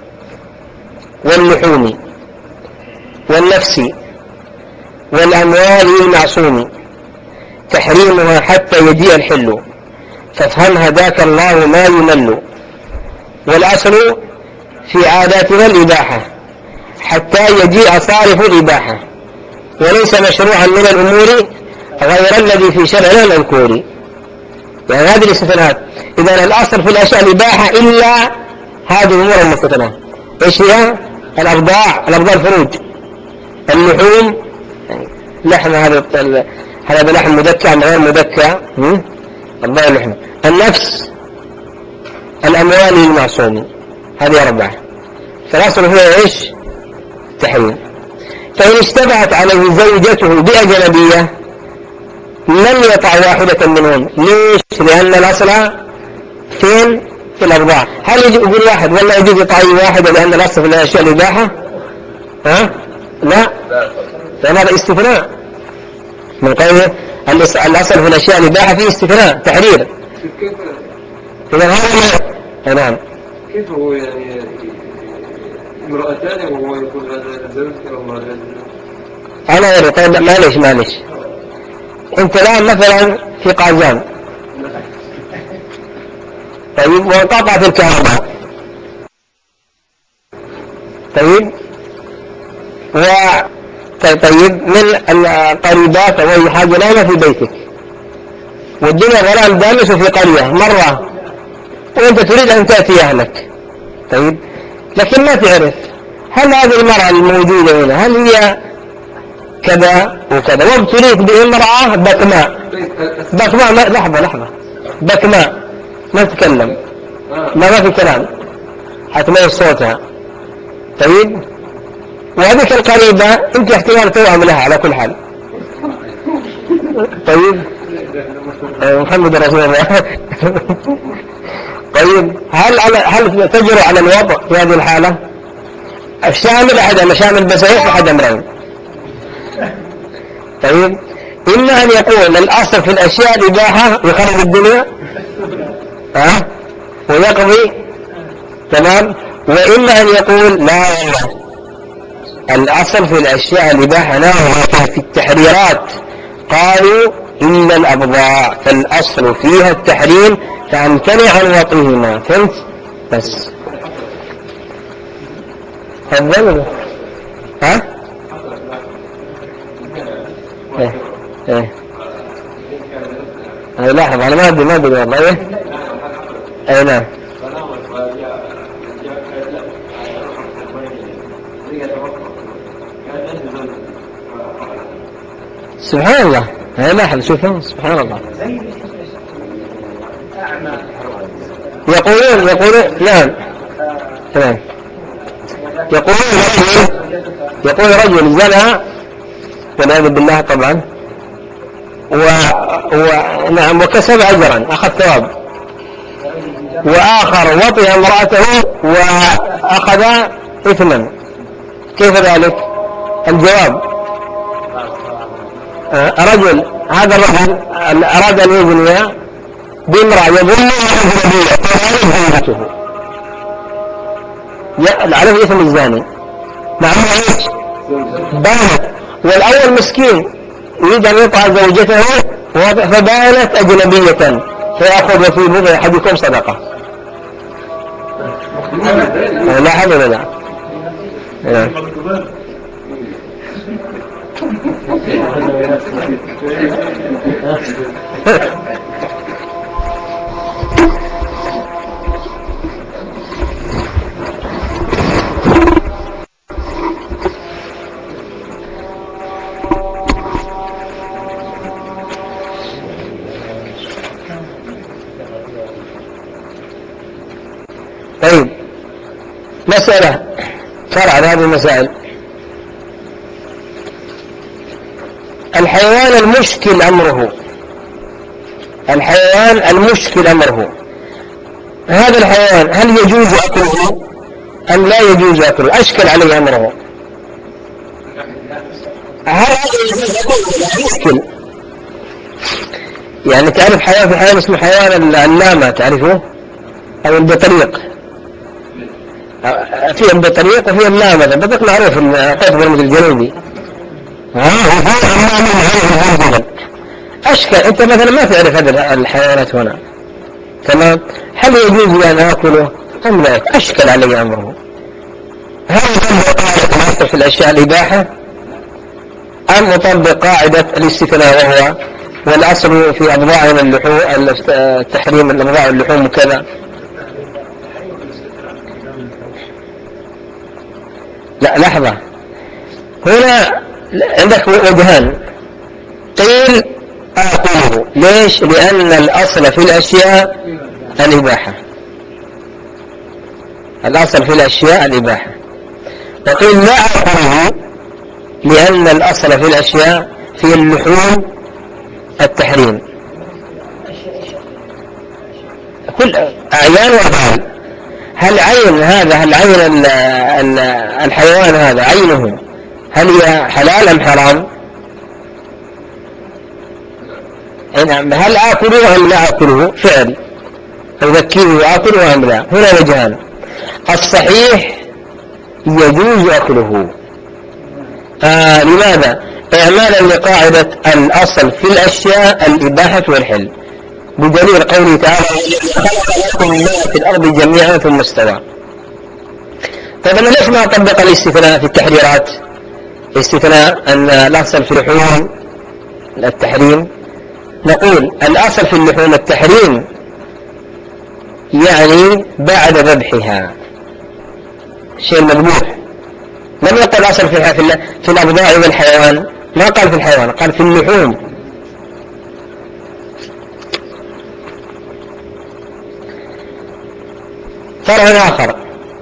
واللحوم والنفس والأموال المعصوم تحريمها حتى يجيء الحل، فافهم هداك الله ما يمل. والأصل في عاداتنا الإباحة حتى يجيء صارف الإباحة، وليس مشروعا من الأمور غير الذي في شرعنا المذكور. يعني هذه الاستثناءات. إذن الأصل في الأشياء الإباحة إلا هذه الأمور المستثناة. إيش هي؟ الأبضاع الفروج، اللحوم لحم، هذا لحم مدكى أم غير مدكى، أبضاع اللحم، النفس، الأموال المعصوم، هذه أربعة. فالأصل هو إيش؟ تحريم. فإن اشتبهت عليه زوجته بأجنبية لم يطع واحدة منهم. ليش؟ لأن الأصل فين؟ في الأربعة. هل يجي يقول واحد ولا يجوز يطع واحدة لأن الأصل في الأشياء الإباحة؟ لا، لأن هذا استثناء من قوله الأصل في الأشياء الإباحة فيه استثناء تحرير. إذا هذا نعم. كيف هو يعني امرأتان وهو يقول هذا زوج كالمرأتان؟ أنا أريد. طيب معلش أنت الآن مثلا في قازان، طيب وانقطعت الكهرباء، طيب طيب من القريبات أو أي حاجة نامت في بيتك، والدنيا ظلام دامس في قرية مرة، وأنت تريد أن تأتي أهلك، طيب لكن ما تعرف هل هذه المرأة الموجودة هنا هل هي كذا وكذا، وابتليت بامرأة بكماء لحظة بكماء ما تتكلم، ما في كلام حتميز صوتها، طيب وهذيك القريبة انت احتمال توهم لها على كل حال، طيب محمد رسول الله طيب هل تجرؤ على الوضع في هذه الحالة؟ الشامل أحد مشامل بسيط أحد أمرين، طيب إما أن يقول الأصل في الأشياء الإباحة يخرب الدنيا ويقضي تمام، وإما أن يقول لا والله الأصل في الأشياء الإباحة لا، ولكن في التحريرات قالوا إلا الأبضاع فالأصل فيها التحريم فامتنع عن وطئهما. فهمت؟ بس تفضل. لاحظ أنا ما أدري والله. نعم. سبحان الله. لاحظ شوفوا سبحان الله. يقولون نعم تمام. يقول رجل زنى والعياذ بالله طبعا نعم وكسب أجرا أخذ ثواب وآخر وطئ امرأته وأخذ إثما، كيف ذلك؟ الجواب: رجل، هذا الرجل أراد أن يزني بامرأة يظنها أجنبية فغالب زوجته، عليه إثم الزاني مع ايش؟ بانت، والأول مسكين يريد أن يطع زوجته فبانت أجنبية فيأخذ في بضع أحدكم صدقة. لا حول ولا قوة. طيب، مسألة فرع هذه المسائل. الحيوان المشكل أمره، الحيوان المشكل أمره، هذا الحيوان هل يجوز أكله أم لا يجوز أكله؟ أشكل عليه أمره. هل مشكل؟ يعني تعرف حيوان، في حيوان اسمه حيوان اللاما، تعرفه؟ أو البطريق، فيه البطريق وفيه اللاما. البطريق معروف في القطب الجنوبي، أشكل. أنت مثلا ما تعرف هذه الحيوانات هنا، تمام؟ هل يجوز أن أكله أم لا؟ أشكل علي أمره. هل أطبق في الأشياء الإباحة أم أطبق قاعدة الاستثناء، وهو والأصل في أبضاعنا اللحوم التحريم، الأبضاع اللحوم وكذا؟ لا، لحظة، هنا عندك وجهان. قيل أكله، ليش؟ لأن الأصل في الأشياء الإباحة، الأصل في الأشياء الإباحة. وقيل لا أكله لأن الأصل في الأشياء في اللحوم التحريم. كل أعيان وأفعال. هل عين هذا، هل عين الحيوان هذا عينه هل هي حلال أم حرام؟ هل آكله أم لا آكله؟ فعل أذكيه وآكله أم لا؟ هنا وجهان. الصحيح يجوز أكله. لماذا؟ إعمالا لقاعدة الأصل في الأشياء الإباحة والحل، بدليل قوله تعالى: خلق لكم ما في الأرض جميعا ثم استوى. طيب أنا ليش ما أطبق الاستثناء في التحريرات؟ استثناء أن الأصل في اللحوم التحريم. نقول الأصل في اللحوم التحريم، يعني بعد ذبحها شيء مذبوح. لم يقل أصل في الأبضاع والحيوان، ما قال في الحيوان، قال في اللحوم. فرع آخر: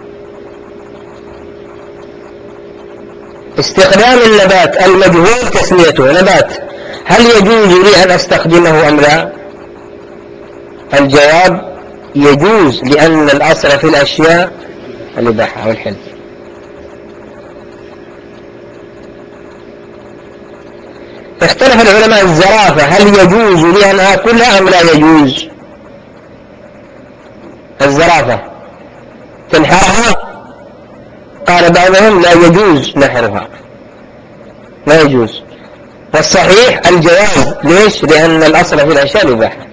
استخدام النبات المجهول تسميته نبات، هل يجوز لي أن أستخدمه أم لا؟ الجواب: يجوز، لأن الأصل في الأشياء الإباحة والحل. اختلف العلماء: الزرافة هل يجوز لي أن آكلها أم لا يجوز؟ الزرافة تنحرها؟ قال بعضهم: لا يجوز نحرها، لا يجوز. والصحيح الجواز، ليش؟ لأن الأصل في الأشياء الإباحة.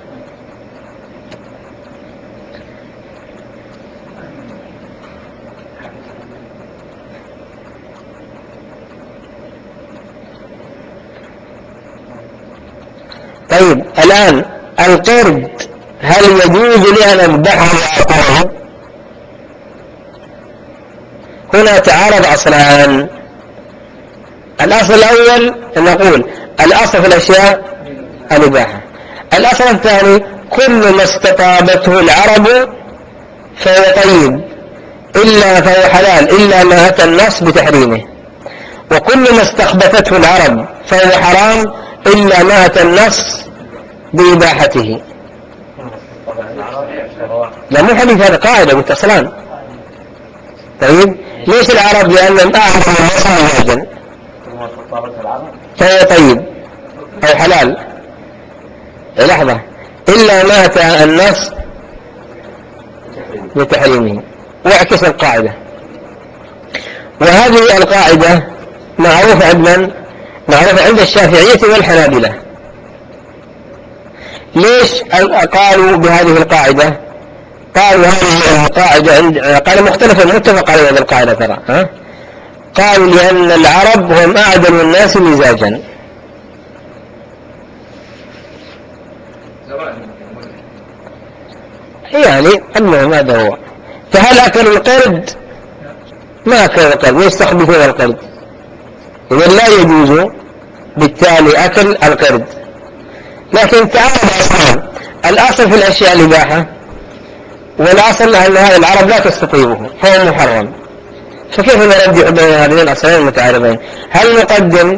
طيب الآن القرد هل يجوز لي أن أذبحه وأكله؟ هنا تعارض أصلان. الأصل الأول نقول الأصل في الأشياء الإباحة. الأصل الثاني: كل ما استطابته العرب فهو طيب، إلا فهو حلال إلا ما أتى النص بتحريمه، وكل ما استخبثته العرب فهو حرام إلا ما أتى النص بإباحته. لا مو حديث، هذا قاعدة متصلان. طيب ليش العرب؟ لأنهم أعرف الناس مزاجا فهو طيب أو حلال. لحظة، إلا مات النص بتحريمه، واعكس القاعدة. وهذه القاعدة معروفة عند الشافعية والحنابلة. ليش قالوا بهذه القاعدة؟ قالوا هذه القاعدة قالوا مختلفة متفق على هذه القاعدة ترى. قالوا لأن العرب هم أعدل الناس مزاجا. يعني المهم هذا هو. فهل أكلوا القرد؟ ما أكلوا القرد، ويستخبثون القرد، إذن لا يجوز بالتالي أكل القرد. لكن تعالى الأصل في الأشياء الإباحة، والأصل أن العرب لا تستطيبه فهو محرم. فكيف نرجع بين هذين الأصلين المتعارضين؟ هل نقدم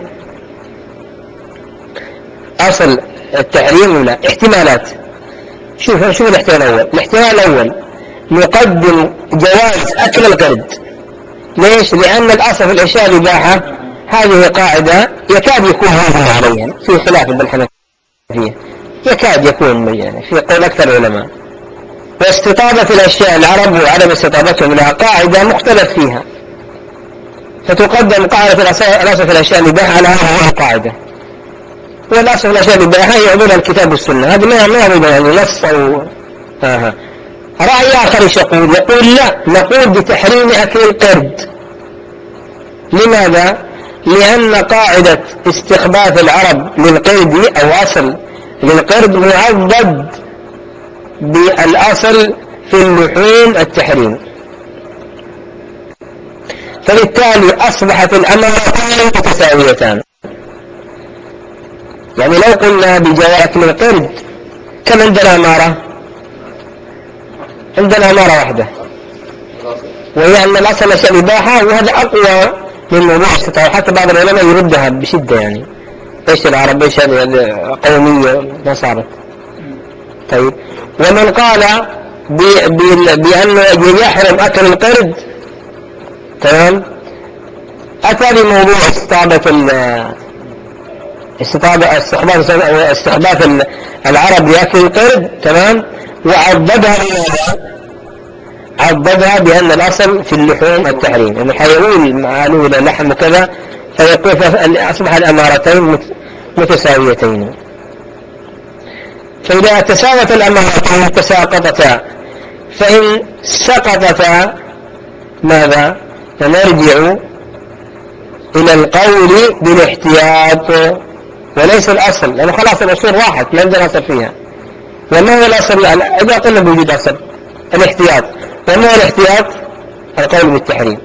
أصل التحريم ولا احتمالات؟ شوف الاحتمال الأول. الاحتمال الأول نقدم جواز أكل القرد. ليش؟ لأن الأصل في الأشياء الإباحة هذه قاعدة يكاد يكون هذا عليها في خلاف بالحنفية، يكاد يكون يعني في قول أكثر العلماء. واستطابة الأشياء العرب وعدم استطابتهم لها قاعدة مختلف فيها، فتقدم قاعدة الأصل في الأشياء الإباحة على هذه القاعدة. والأصل في الأشياء الإباحة يعبدها الكتاب والسنة، هذا ما يعبدها يعني نص أو رأي آخر يقول لا، نقول بتحريم أكل القرد. لماذا؟ لأن قاعدة استخباث العرب للقرد أو أصل للقرد معضد بالأصل في اللحوم التحريم، فبالتالي أصبحت الأمرتان متساويتان. يعني لو قلنا بجواز أكل القرد كم عندنا أمارة؟ عندنا أمارة واحدة، وهي أن الأصل أشياء الإباحة، وهذا أقوى من موضوع استطاعة. حتى بعض العلماء يردها بشدة، يعني إيش العرب إيش قومية ما صارت. طيب، ومن قال بأنه يحرم أكل القرد تمام أتى بموضوع استخباث العرب لأكل القرد تمام، عضدها بأن الأصل في اللحوم التحريم، يعني حيقول معلول لحم وكذا، فيقول أصبح الأمارتين متساويتين. فإذا تساوت الأمارتين تساقطتا، فإن سقطتا ماذا؟ فنرجع إلى القول بالاحتياط وليس الأصل، لأنه خلاص الأصول راحت ما عندنا أصل فيها. وما هو الأصل؟ إذا قلنا بوجود أصل الاحتياط. وما هو الاحتياط؟ القول بالتحريم.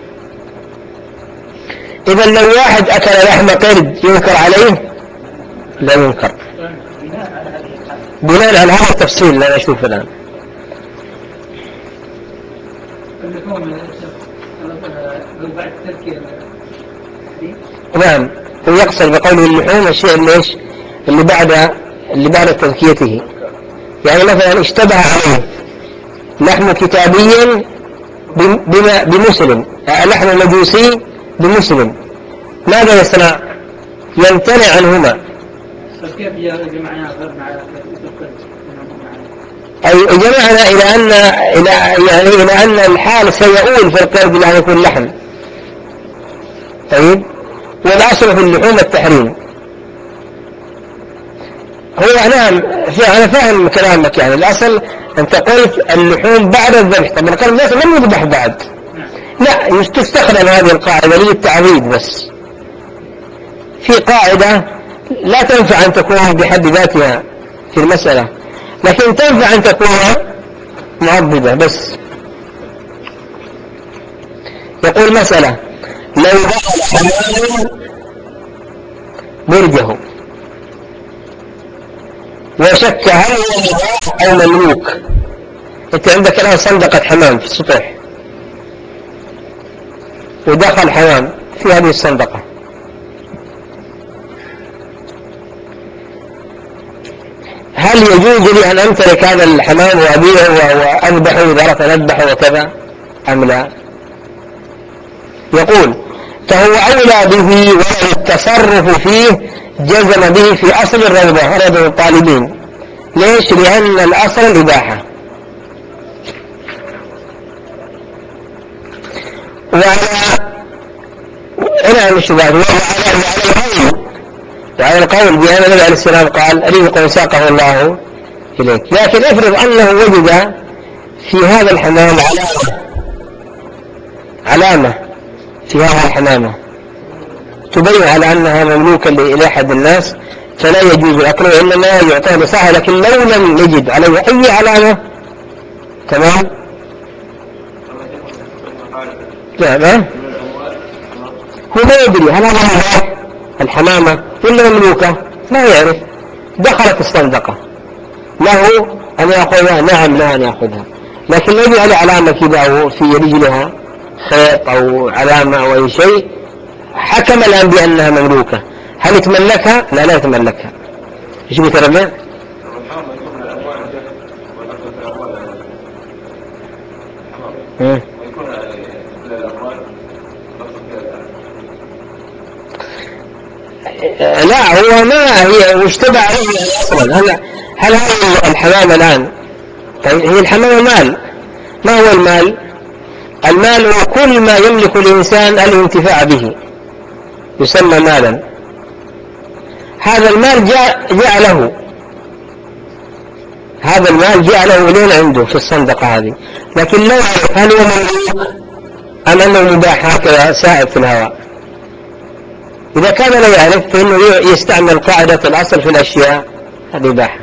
إذا لو واحد أكل لحم قرد ينكر عليه؟ لا ينكر، بناء على هذا التفصيل لا نشوف الآن. نعم، ويقصد بقوله اللحوم الشيء اللي بعد تذكيته. يعني مثلا اشتبه عليه لحم كتابي بمسلم، لحم مجوسي بمسلم، ماذا يصنع؟ يمتنع عنهما. كيف جمعنا أي جمعنا إلى أن الحال سيؤول في القرد لأن يكون لحم. طيب، والأصل في اللحوم التحريم. هو نعم، أنا فاهم كلامك، يعني الأصل أنت قلت اللحوم بعد الذبح. طب القرد الأصل لم يذبح بعد، لا تستخدم هذه القاعدة للتعويض بس. في قاعدة لا تنفع أن تكون بحد ذاتها في المسألة، لكن تنفع أن تكون معضدة بس. يقول مسألة: لو دخل حمام برجه وشك هل هو مباح أو مملوك. أنت عندك الآن صندقة حمام في السطح، ودخل حمام في هذه الصندقة، هل يجوز لي أن أمتلك هذا الحمام وأبيعه وأذبحه إذا أردت أن أذبحه وكذا أم لا؟ يقول فهو أولى به، وله التصرف فيه جزم به في أصل الروضة روضة الطالبين. ليش؟ لأن الأصل الإباحة. وعلى الشبهات وعلى القول بأن النبي عليه السلام قال رزق ساقه الله إليك. لكن افرض أنه وجد في هذا الحمام علامة في هذا الحمامة تبين على أنها مملوكة لأحد الناس، فلا يجوز الأكل وإنما يعطيه لصاحبه. لكن لو لم يجد عليه أي علامة تمام. لا هو ما يدري هل هذا الحمامة ولا مملوكة، ما يعرف، دخلت الصندقة له أن يأخذها، نعم لا أن يأخذها، لكن لو يجي على علامة كذا أو في رجلها خيط أو علامة أو أي شيء حكم الآن بأنها مملوكة. هل يتملكها؟ لا يتملكها. ايش بيتربع؟ لا هو ما هي واشتبع عليه أصلا. هل هذا الحمام الآن طيب هي الحمام مال. ما هو المال؟ المال هو كل ما يملك الإنسان الانتفاع به يسمى مالا. هذا المال جاء له، هذا المال جاء له لين عنده في الصندقة هذه، لكن لا يعرف هل هو مملوك أم أنه مباح هكذا سائب في الهواء. إذا كان لا يعرف فإنه يستعمل قاعدة الأصل في الأشياء الإباحة.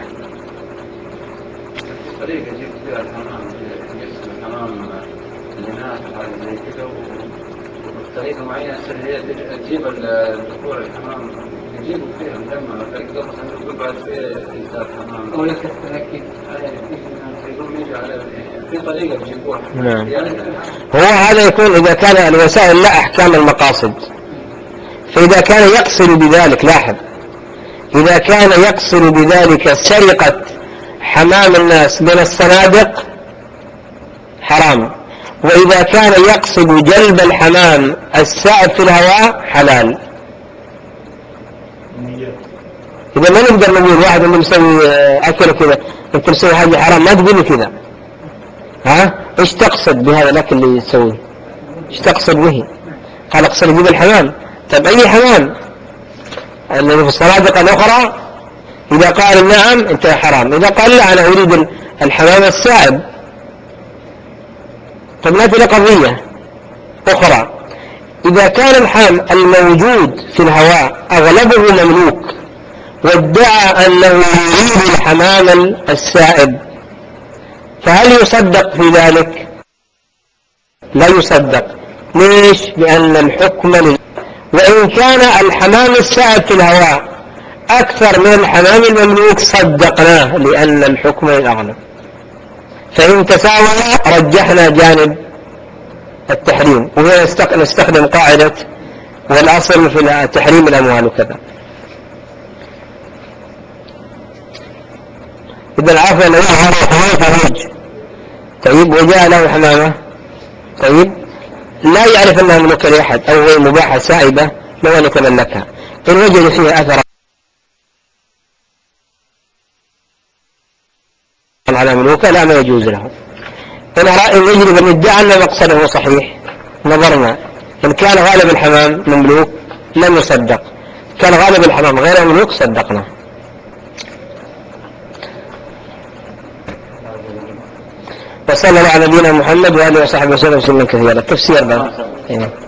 طريقة معينة تجيب الذكور الحمام يجيبوا فيها لما تقدر تقول بعد إنتاج حمام أو يكفي يقوم يجي على في طريقة بيجيبوها. نعم. هو هذا يكون إذا كان الوسائل لا أحكام المقاصد. فإذا كان يقصد بذلك، لاحظ، إذا كان يقصد بذلك سرقة حمام الناس من الصنادق حرام، وإذا كان يقصد جلب الحمام السائب في الهواء حلال. إذا ما نقدر نقول واحد اللي مسوي أكل كذا أنت مسوي حاجة حرام، ما تقول كذا. إيش تقصد بهذا الأكل اللي يسويه؟ إيش تقصد به؟ قال أقصد جلب الحمام. طيب أي حمام؟ الذي في الصنادق الأخرى إذا قال نعم أنت حرام، إذا قال لا أنا أريد الحمام السائب. طب نأتي لقضية أخرى، إذا كان الحمام الموجود في الهواء أغلبه مملوك وادعى أنه يريد الحمام السائب، فهل يصدق في ذلك؟ لا يصدق. ليش؟ لأن الحكم وإن كان الحمام السائب في الهواء أكثر من الحمام المملوك صدقناه لأن الحكم الأغلب. فإن تساوى رجحنا جانب التحريم، وهنا نستخدم قاعدة والأصل في تحريم الأموال وكذا. إذا العافية لو هذا حمام فرج طيب وجاء له حمامة طيب لا يعرف أنها مملوكة لأحد أو هي مباحة سائبة لو أن يتملكها، إن وجد فيها أثر على مملوكة لا ما يجوز له. إن يجرب أن يدعي أن مقصده صحيح نظرنا، إن كان غالب الحمام مملوك لم يصدق، كان غالب الحمام غير مملوك صدقنا. وصلى الله على نبينا محمد وآله وصحبه وسلم كثيرا. التفسير بقى